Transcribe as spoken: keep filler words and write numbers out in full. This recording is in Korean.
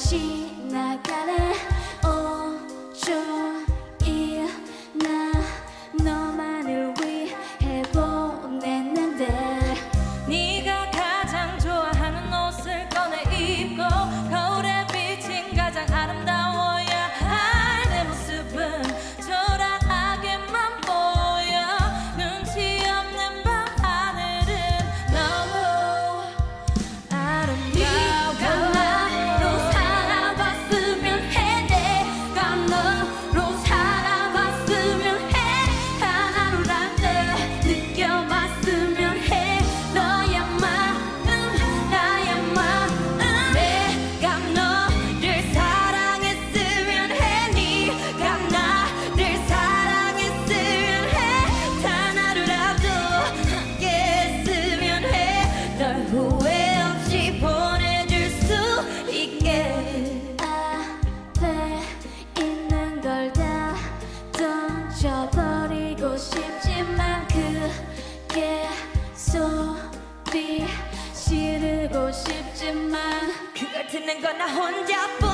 지나가네 온종일 나 너만을 위해 보냈는데 네가 가장 좋아하는 옷을 꺼내 입고 거울에 비친 가장 아름다워야 할 내 모습은 초라하게만 보여. 눈치 없는 밤하늘은 너무 아름다워. 네가 나로 살아봤으면 해. 내가 너로 살아봤으면 해. 하루라도 느껴봤으면 해. 너의 마음 나의 마음. 내가 너를 사랑했으면 해. 네가 나를 사랑했으면 해. 단 하루라도 함께 했으면 해. 널 후회 없이 보내줄 수 있게. 앞에 있는 걸 다 던져버리고 싶지만 그게 소리 지르고 싶지만 그걸 듣는 건 나 혼자뿐.